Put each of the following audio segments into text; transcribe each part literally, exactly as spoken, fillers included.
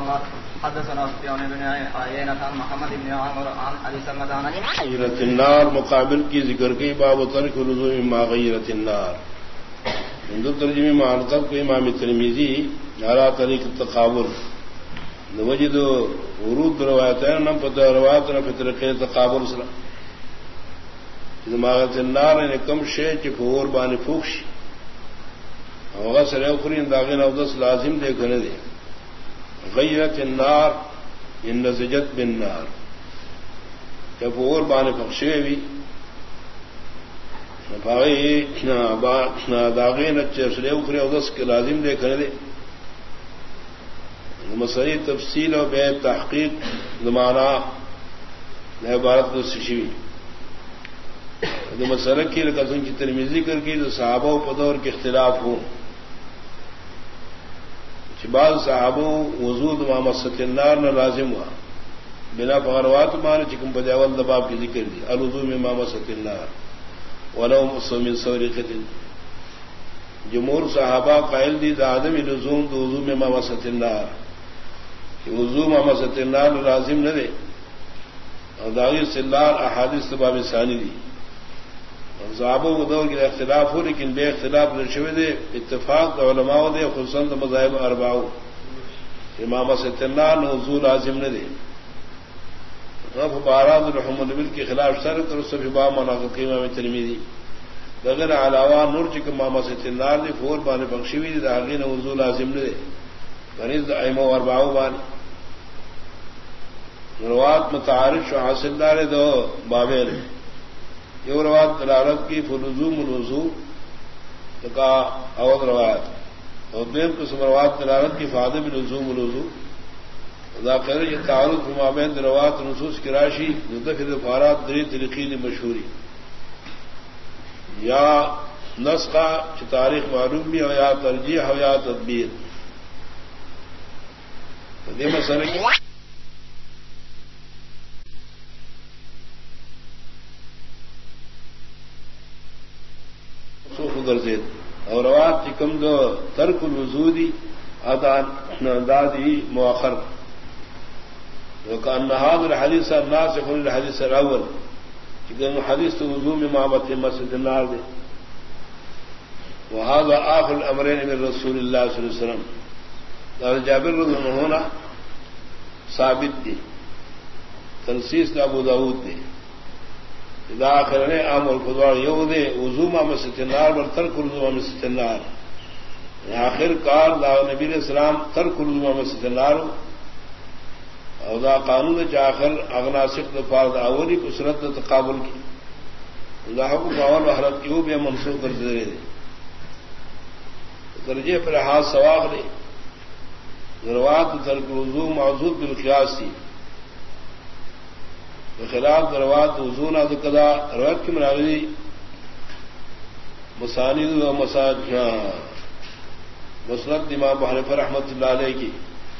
عمر حدثنا سفيان بن عيينة عن محمد بن عمرو عن ابي سلمة عن غیرت النار مقابل کی ذکر کی باب ترک رضو ما غیرت النار ہندو ترجمے میں معرکب کو امام ترمذی على طریق التقابل وجد ورود روایتین نم پتہ روایت نہ طریقے تقابل سره دماغت النار نے کم شے کہ فور بان فوکش اوغا سره اخرین داغین او دس لازم دے گنے دے غیرت النار ان نزجت بالنار کہ فور بان فخشے وی بھائی داغین سره اخری او دس کے لازم دے گنے دے مسئلہ تفصیل و بے تحقیق زمانہ عبارت کو سشوی مسئلہ کی قسم کی ترمیزی کر کے جو صحابہ و پدور کے اختلاف ہوں بعض صحابہ وضود مامست النار نہ لازم ہوا بنا فغروات مانے چکم پجاول دباب کی ذکر دی الوضو میں مامست النار ولو من سورقۃ جمہور صحابہ قائل دی عدم لزوم دو وضو میں مامست النار کہ وضو مامست النار لازم نہ دے اور داغی سلار احادیث باب ثانی دی صحابوں کو دور کے اختلاف ہو لیکن بے اختلاف نشوے دے اتفاق علماء دے خصوصاً مذاہب اربعہ امام ستنار وضو لازم نہ دے بارات الرحم النبل کے خلاف سر کر صفبا مناقب امام ترمذی لگن علاوہ نور چک امام ستنار نے فور بان بخشوی دی داغین وضو لازم نہ دے غریض ائمہ اربعہ بان روات متعارف و حاصل دار دو بابے نے یہ روایت دلالت کی فلزوم الوضو کا اول روایت اور دیم قسم روایت دلالت کی فادم لزوم الوضو ذاکر یہ تعارف مابین روایت نصوص کی راشی دفع دفارات دری طریقی مشہوری یا نسخہ کی تاریخ معلوم بھی ہو یا ترجیح ہو یا تدبیر مسئلہ کی اور روات کم دو ترک الوضودی دادی مؤخر وكان هذا الحديث الناسخ للحديث الاول كان حديث وضوء امامه مسجد النار دے وهذا اخر الامرين من رسول الله صلى الله عليه وسلم قال جابر رضي الله عنه ثابت دی تنسیس ابو داؤد نے اذا اخرنے امر خضوع یو دے وضو ما مسجد النار بل ترک وضو ما مسجد النار آخر کار دا نبی علیہ السلام ترک وضو ما مسجد النار او دا قانون چ آخر اغنا سخت فرض اولی کو سنت تقابل کی دا حکم اول حرت کیو بھی منسوخ کر دے درجے پر ہاتھ سواغ لے روات ترک وضو موجود بالقیاس تھی بخلاف دروات وضونا دکدا روایت کی مراوی مسانید و مساج مسند امام ابو حنیفہ رحمۃ اللہ علیہ کی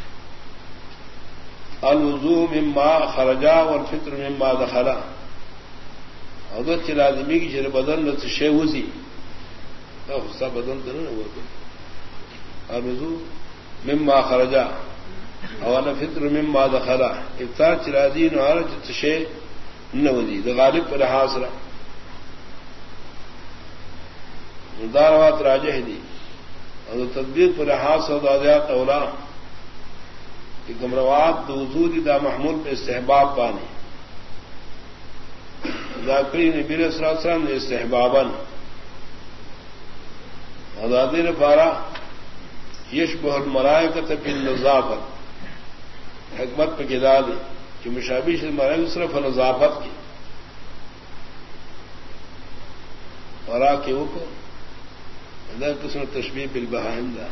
الوضو مما خرجا والفطر مما دخلا حضرت لازمی کی شر بدن نت شے وسی حصہ بدن تو نہیں ہوا الوضو مما خرجا اولا فطر مما دخلا افطار چرادین اور چشے نودی غالب پر حاصل داروات راجہ دی اور تدبیر پر حاصل دادیات اولا کہ گمروات وضود دا محمول پہ استحباب پانی ذاکری نبی صلی اللہ علیہ وسلم نے استحباباً آزادی نے پارا یشبہ الملائکۃ فی النظافۃ حکمت پہ گدا دے کہ مشابہ سے مرائم صرف نظافت کی اور آ کے وہ کو قسم تشبیہ بالبہائندہ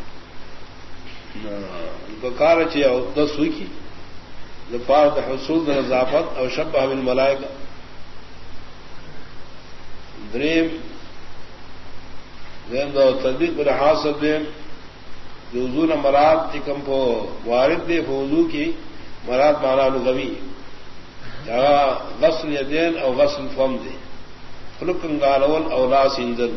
بکار چیا دس ہوئی کی دفار حصول نظافت اور شبہ بالملائکہ دریم دیم دو تدبیر پر حاصل دیم وضو نہ مراد چکم کو وارد دے وضو کی مراد مانا لغوی غسل یدین او غسل فم دے فلکن گالول او لا سندل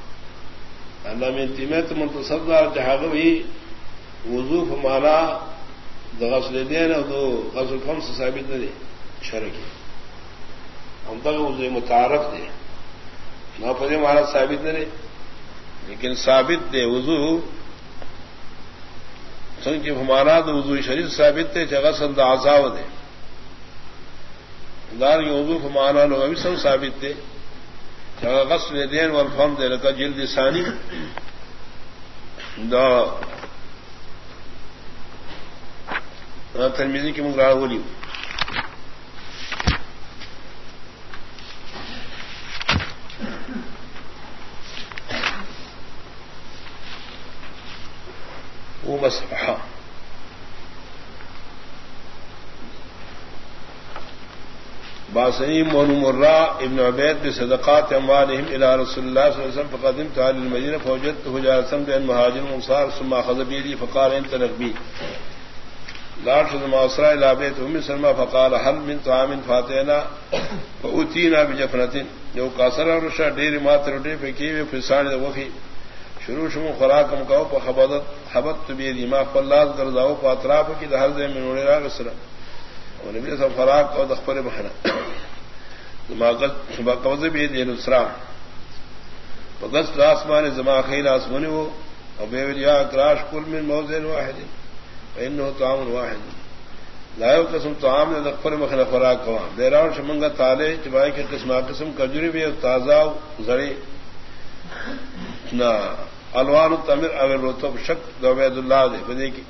اللہ میں تیمیت منتصدار جہاں بھی وضو مانا غسل دین اور دو غسل فم سے ثابت نہ دے شرکی ہم تک وضو متعارف دے نہ پذے مہارت ثابت نہ دے لیکن ثابت دے وضو سنگ کی ہمارا تو وضو شریف ثابت دے جگہ سند آزاو دے دار کی وضو ہمارا لوگ ابھی سب ثابت دے جگہ غسل دین اور فم دے لگا جلد ثانی دا ترمیزی کی مغرا بولی وہ مسحا باسنی مون مرہ ابن عبید بصدقات اموالهم الى رسول الله صلی اللہ علیہ وسلم فقدمت على المدینہ فوجدته جالسا بين مهاجر وانصار ثم اخذ بيدي فقال انطلق بي لا شد معصرہ الى بيت ام سلمى فقال هل من طعام فاتينا فاتينا بجفنه جو قاصر اور شا ډیر ماتر ډیر پکې وي فسان د وخي شروع شمو خوراکم کو په خبرت حبت بيدي ما فلاذ درځاو په اطراف کې د هر ځای منوړي راغسره اور نبی صاحب فراق اور دخبر بہنا قبض بھی دین اسرا بگس آسمان زما خیل آسمانی وہ ابے یا کراش کل من موزن واحد فانه طعام واحد لا قسم طعام نے دخبر مخنا فراق کوا بیراون شمنگا تالے چبائی کے قسم قسم کجوری بھی تازہ زڑی نہ الوان التمر او الرطب شک عبید اللہ دے بدی کی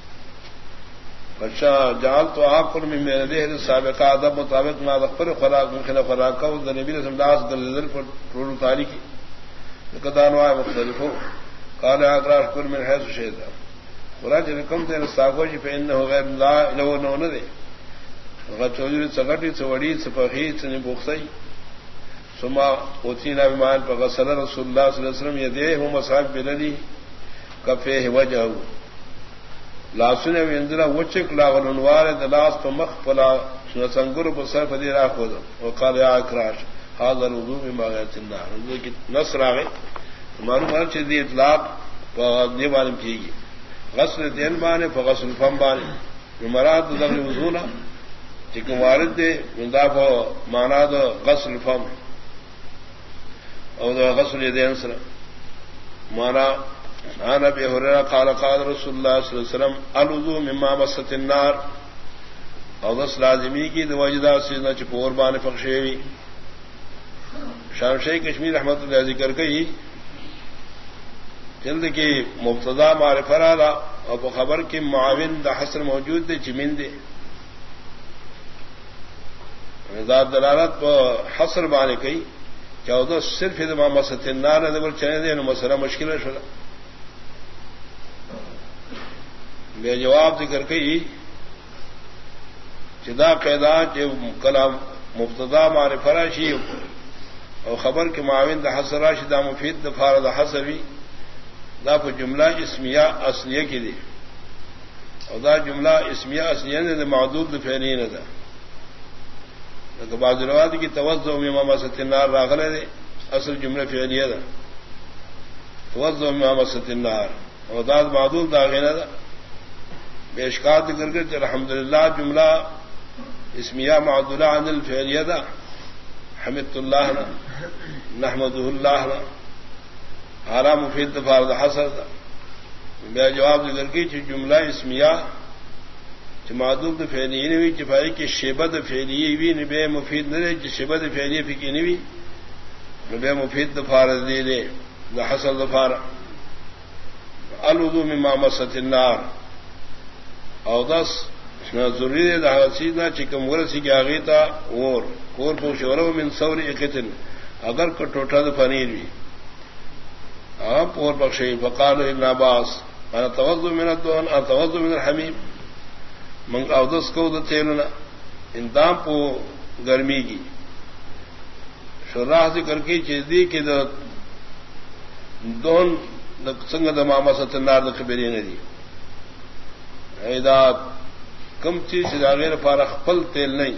اچھا جال تو آپ کو میں دے سابقہ ادب مطابق نہ پر خوراک مخنا خوراک کا نبی نے سمداس دل پر رول تاریخ قدان وائے مختلف ہو قال اقراش کل من حيث شهد خوراک رقم تے رستاگو جی فإنه غیر لا لو نو نہ دے غچوجری سگٹی سوڑی سپخی سنی بوخسی ثم اوتینا بمان فغسل رسول اللہ صلی اللہ علیہ وسلم یدیه مصاب بلدی کفیه وجهه لاسن ویندرا وچک لاغل انوار دلاس تو مخ فلا سنگر بسر فدی را خود وقال یا اکراش هذا الوضوء بما غیرت النار وضوء کی نصر آگئے معلوم ہے چیز دی اطلاق دی معلوم کی گی غسل دین بانے فغسل فم بانے مراد دغل وضونا چکم وارد دے منداف مانا دا غسل فم او دا غسل دین سر مانا عن ابي هريره قال قال رسول الله صلى الله عليه وسلم الوضوء مما مست النار او دس لازمی کی دو وجدا سینا چپور بان فخشیوی شام شیخ کشمیر رحمت اللہ ذکر کئی جلد کی مبتدا معرفہ را اور خبر کی معاون دا حسر موجود دے جمین دے ذات دلالت پر حسر بانے کئی چودہ صرف مما مست النار نے دبر چنے دے مسئلہ مشکل ہے شلا بے جواب ذکر کئی جدا پیدا جو کلام مبتدا معرفہ راشی اور خبر کے معاون دا حسر راشی دا مفید دفار دا حسری دا پر جملہ اسمیہ اصلیہ کی دی اور دا جملہ اسمیہ اصلیہ نے دا معدود فعلی نے دا لیکن بعض روایت کی توجہ مما مست النار راغلے دے اصل جملہ فعلیہ دا توجہ مما مست النار اور دا معدود دا غیرہ دا بیشکات کر کے الحمدللہ جملہ اسمیہ معدولہ عن الفعلیہ دا حمد اللہ نحمدہ اللہ آرام مفید دفار دا حسر دا بے جواب ذکر کی چھ جملہ اسمیہ چھ معدول دا فعلیہ نوی چھ پائی کی شبہ فعلیہ وی نبے مفید نرے چھ شبہ فعلیہ فکی نوی نبے مفید دفار دے دے دا حسر دفار الوضو مما مست النار او دس ضروری دا حسیدنا چکم ورسی کی آغیتا اور کور پوشورو من سور اقتن اگر کو ٹوٹا دا پنیر بھی آپ اور بخشی فقال ابن عباس انا توضو من الدوان انا توضو من الحمیم منگ او دس کو دا تیلنا اندام پو گرمی کی شراح ذکر کی چیز دی کہ دا دون دا سنگ دا ماما ستنار دا خبرین دی ایداد کم چیز غیر فارغ پل تیل نہیں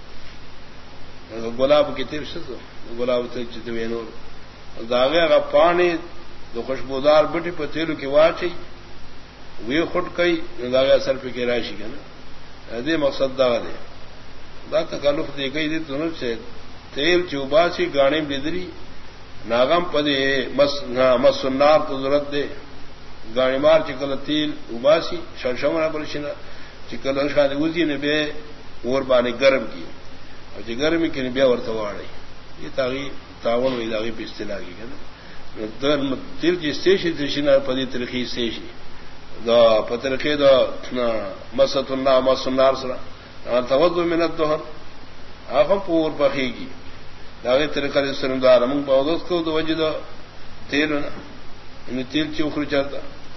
گلاب کی تیر سے گلاب تیل چتوین داغے کا پانی دو خوشبودار بٹی پر تیلو کی واچی وی خٹ کئی داغا سر پہ کی راشی کا نا دے مقصد دا دے دا تکلف دے گئی دی تنو سے تیل چوباسی گاڑی بدری ناغم پدے مس مس النار تو ضرورت دے گاڑی مار چکل تیل اباسی شمشمنا برشنا چکل شاد وزی نے بے اور بانے گرم کی اور جی گرمی کی نے بے اور تواڑی یہ تاغی تاون وی داغی پہ استلا کی نا تیل کی استیشی ترشنا پدی ترخی استیشی دا پترخی دا مسط اللہ مس النار سرا توجہ منت دوہر آخم پور پخی کی داغی ترکر سرمدار من بودت کو دو وجہ دا تیل نا تیل چوخر چلتا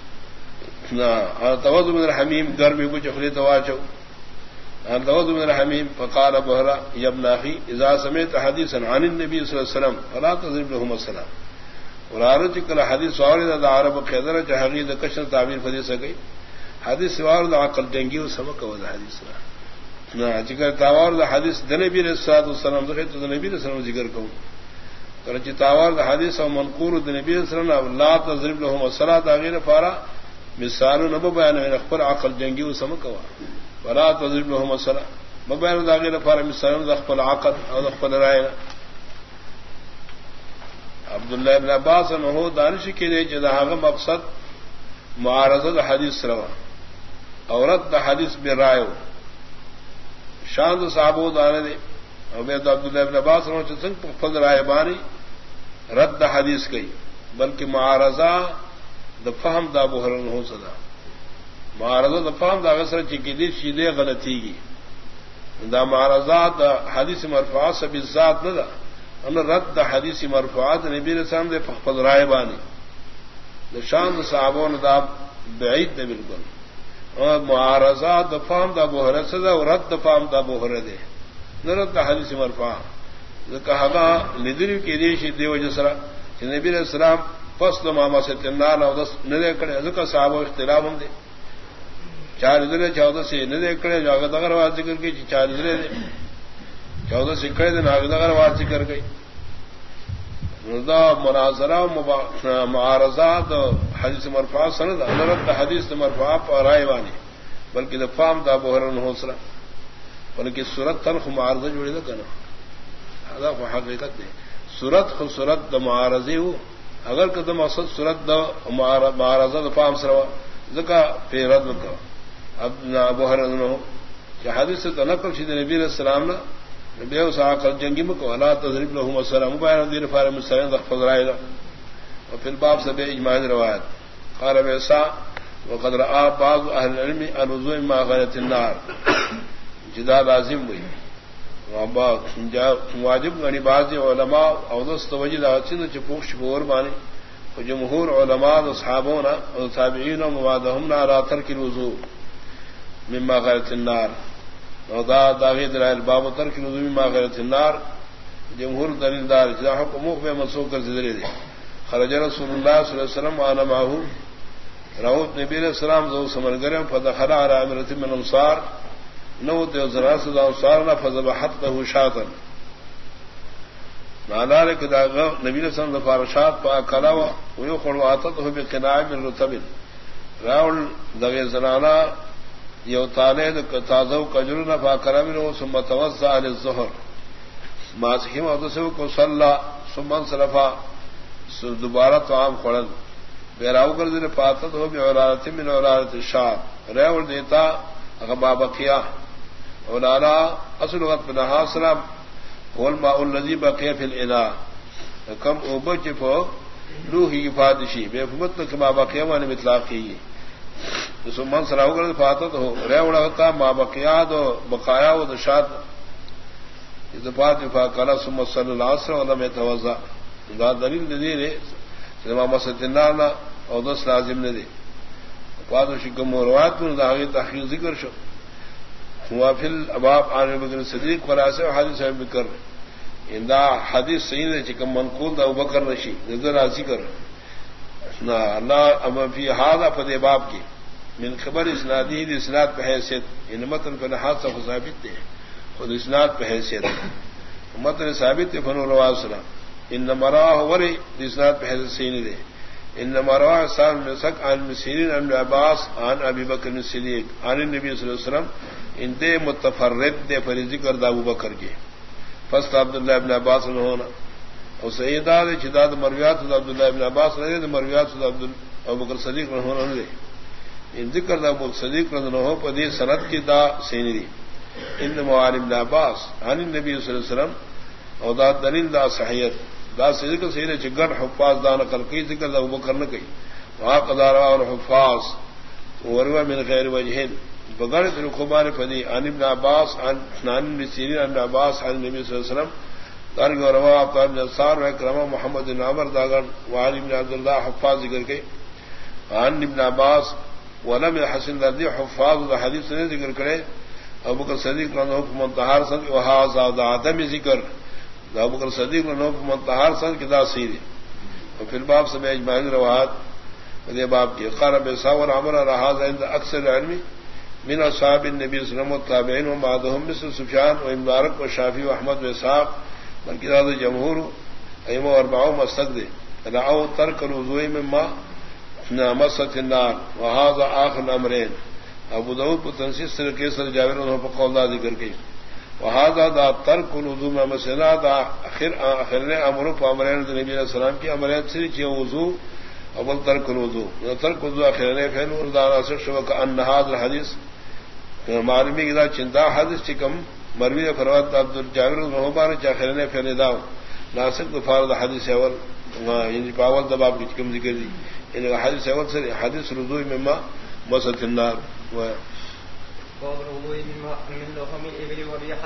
توجہ من الحمیم گرمی کو چخلی تواچو توجہ من الحمیم فقال بہرا یبن اخی اذا سمعت حدیثا عن النبی صلی اللہ علیہ وسلم فلا تضرب لهم السلام اور عرض کل حدیث وارد دا عرب قیدر چہغی دا کشن تعبیر فدی سکی حدیث وارد عقل دنگی و سمک و دا حدیث نا چکر تاوار دا حدیث دا نبی علیہ السلام دا خیط دا نبی علیہ السلام ذکر کون کرچی تاوار دا حدیث و منقور دا نبی علیہ السلام لا تضرب لهم الصلاة آغیر فارا مثالو نبو بیانو ان اخبر عقل دنگی و سمک و ولا تضرب لهم الصلاة مبیانو دا آغیر فارا مثالو دا اخبر عقل او دا اخبر رائنا عبداللہ ابن عباس انہو دانش کے لئے جدا آغا مقصد معارضہ دا حدیث روا عورت دا حدیث بے رائیو شاند صحابو دانے دے عبید عبداللہ ابن عباس انہو چسنگ پخفض رائے بانی رد دا حدیث کئی بلکہ معارضہ دا فہم دا بحرن ہو صدا معارضہ دا فہم دا غصر چکی دی شیدے غلطی گی دا معارضہ دا حدیث مرفوعات سبی ذات نہ دا ان رد دا حدیث مرفوعات نبی رسام دے پخفض رائے بانی دا شاند صحابون دا بعید دے بالکل معارضہ دا فہم دا بحرن صدا و رد دا فہم دا بحرن دے نہ رد دا حدیث مرفوع کہا لدری کی دیشی دیو جسرا کہ نبی علیہ السلام فصل ماما سے تنان او دس ندے کڑے ذکر صحابہ اختلاف ہم دے چار ادھرے چودہ سے ندے کڑے جو آگے دغر آواز ذکر کی چار ادھرے دے چودہ سے کڑے دن آگے دغر آواز ذکر گئی دا مناظرہ معارضات حدیث مرفوع سند نرد حدیث مرفوع پر رائے وانی بلکہ دا فام دا بحرن حوصلہ بلکہ صورت تنخ معارضہ جوڑی دا کنا هذا هو حقیقت دے صورت خو صورت دا معارضی ہو اگر کہ دا مقصد صورت دا معارضہ دا فام سروا ذکا پی رد لکا اب بحرن ہو کہ حدیث سے تنقل شید نبی علیہ السلام نا نبی او ساقل جنگی مکو لا تضرب لهم السلام مبارک دیر فار مستعین تحفظ رائدہ وفي الباب سبع اجماع روایت قال بیسا وقد رآ بعض اہل العلم الوضوء ما غیرت النار جدا لازم ہوئی واجب غنی بعض علماء او دست وجد آچن چپوک شبور بانی وجمهور علماء اصحابونا وتابعین وموادهم على ترك الوضوء مما غیرت النار دا داغی دلائل باب ترک الوضوء مما غیرت النار جمهور دلیل دار جدا حکم میں منسوخ کر ذکر دے خرج رسول اللہ صلی اللہ علیہ وسلم وانا معه راوت نبی علیہ السلام ذو سمرگرم فدخل على امرة من انصار نو دے زرا صدا انصارنا فذبحته شاطا معنی ہے کہ نبی علیہ السلام دفار شاط پا کلا و یخر واتته بقناع من رطب راول دغی زنانا یو تالے تازو کجرنا فاکرمنه ثم توضا للظهر ما سکیم ادسو کو صلی ثم انصرفا دوبارہ طعام خورن بیراو کر دے پاتت ہو بھی عورات من عورات الشام ریول دیتا غبا بقیا اولانا اصل وقت بنها سلام هو الماء الذي بقي في الاناء کم اوبچ فو روحی فادشی بے فمت کما بقیا من مطلقی ثم انصرفا کر پاتت ہو ریول ہوتا ما بقیا دو بقایا و دشات اذبات فقال ثم صلى العصر ولم يتوضا دا دلیل دے دے امام مسجدنا او دس لازم نہ دے بعد شکم روایت میں داغی تحقیق ذکر شو ہوا فی الاباب عن ابوبکر صدیق وراثه حدیث ابو بکر اندا حدیث صحیح ہے چکم منقول دا ابوبکر رشی نظر ذکر نا اللہ ام فی هذا فدی باب کی من خبر اسنادی اسناد پہ حیثیت ان متن پہ لحاظ سے ثابت ہے خود اسناد پہ حیثیت متن ثابت ہے فن رواز سنا ان مراه وري اسناد پہ حیثیت صحیح نہیں دے انما روى حسان بن سك عن مسيرين عن عباس عن ابي بكر الصديق عن النبي صلى الله عليه وسلم ان دے متفرد دے پر ذکر دا ابو بکر کے فست عبداللہ ابن عباس نے ہونا اور سیدہ دے چداد مرویات عبد الله ابن عباس نے دے مرویات عبد ابو بکر صدیق نے ہونا دے ان ذکر دا ابو صدیق نے ہو پدی سند کی دا سینری ان موان ابن عباس عن النبي صلی اللہ علیہ وسلم اور دا دلیل دا صحیحت دا ذکر سینے چگن حفاظ دا نقل کی ذکر دا ابو بکر نے کی وہاں قدارا اور حفاظ وروا من غیر وجہ بغیر الخبار فدی عن ابن عباس عن نان سیرین ابن عباس عن النبي صلی اللہ علیہ وسلم دار روا عطاء بن انصار و کرما محمد بن عمر داغن وعن ابن عبد الله حفاظ ذکر کے عن ابن عباس ولم يحسن ذی حفاظ حدیث نے ذکر کرے ابو بکر صدیق نے حکم منتہر سن وهذا عدم ذکر ابو بکر صدیق نے حکم منتہر سن کدا سیدھی اور پھر باب سے اجماع روایت یہ باب کی قرب ساور امر رہا عند اکثر علمی من اصحاب النبي صلى الله عليه وسلم والتابعين وبعضهم مثل سفيان ومبارك والشافعي واحمد واسحاق بلکہ هذا جمهور ائمه اربعه مسجد دعوا ترك الوضوء مما مست النار وهذا اخر الامرين ابو داؤد کو تنصیص سے کیسر جابر انہوں نے قول ذکر کی وهذا دا ترك الوضوء ما مسنا دا اخر اخر نے امر امرین نبی علیہ السلام کی امرین سے کہ وضو اول ترک الوضوء ترک الوضوء اخر نے فعل وردا شو ان هذا الحديث معلومی کی دا چنتا حدیث چکم مروی فروات عبد الجابر رحمان چاخر نے پھر دا ناسک فرض حدیث اول یعنی پاول دباب کی چکم ذکر دی ان حدیث اول سے حدیث رضوع مما مسد النار و قول رضوع من لحم الابل والريح